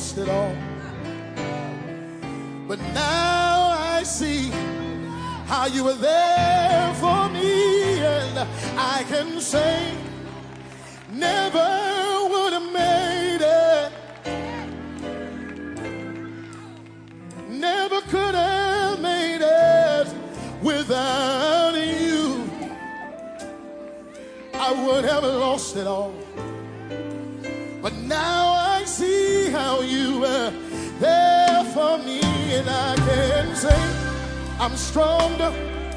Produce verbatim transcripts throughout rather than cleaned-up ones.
lost it all. But now I see how you were there for me, and I can say never would have made it, never could have made it without you. I would have lost it all. But now I see how you were there for me, and I can say I'm stronger,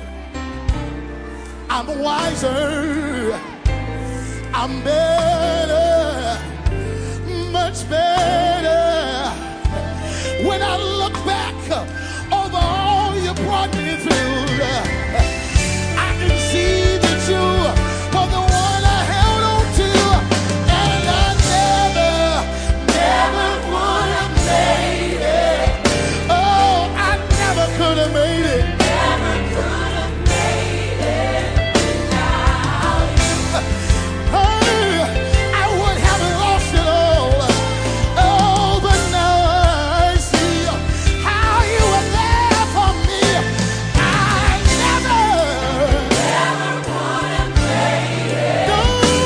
I'm wiser, I'm better, much better. When I look back over all you brought me through, I can see that you were the one I held on to, and I never, never would have made it. Oh, I never could have made it. Never could have made it without you. Hey, I would have lost it all. Oh, but now I see how you were there for me. I never, Never would have made it. no,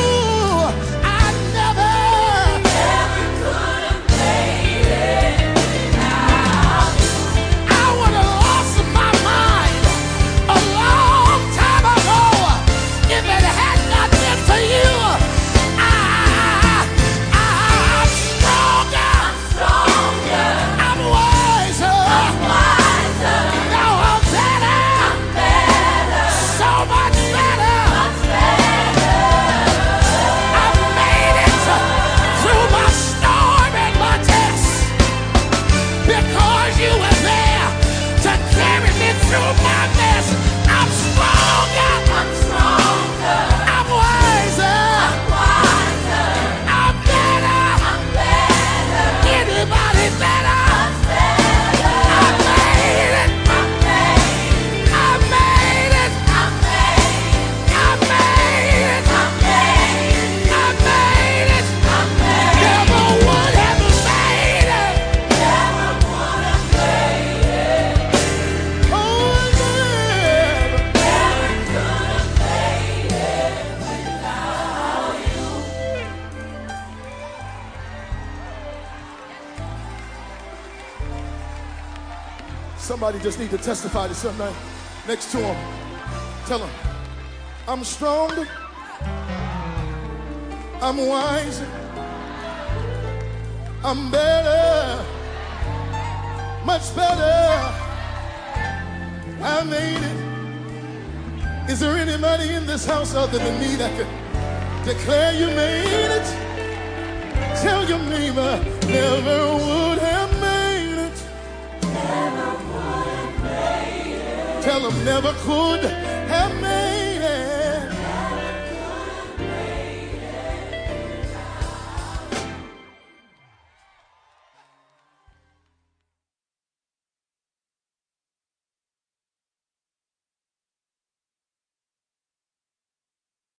I never, Never could have made it without you. I would have lost my mind a long time ago if it had not been for you. I, I'm stronger, Stronger, I'm wiser, wiser, now I'm better, better, so much better. much better. I made it through my storm and my test because you were there to carry me through my mess. I'm stronger, I'm stronger, I'm wiser, wiser, I'm better. I'm better, Anybody better? much better. I made it, I'm made, I made it, I'm made, I made it, I'm made, I made it. I'm made. Never would have made it. Never would have made it. Oh, never. Never could have made it without you. Somebody just need to testify to somebody next to him. Tell him, I'm stronger, I'm wiser, I'm better, much better. I made it. Is there anybody in this house other than me that could declare you made it? Tell your neighbor, never would have made it. Never would have made it. Tell them never could have made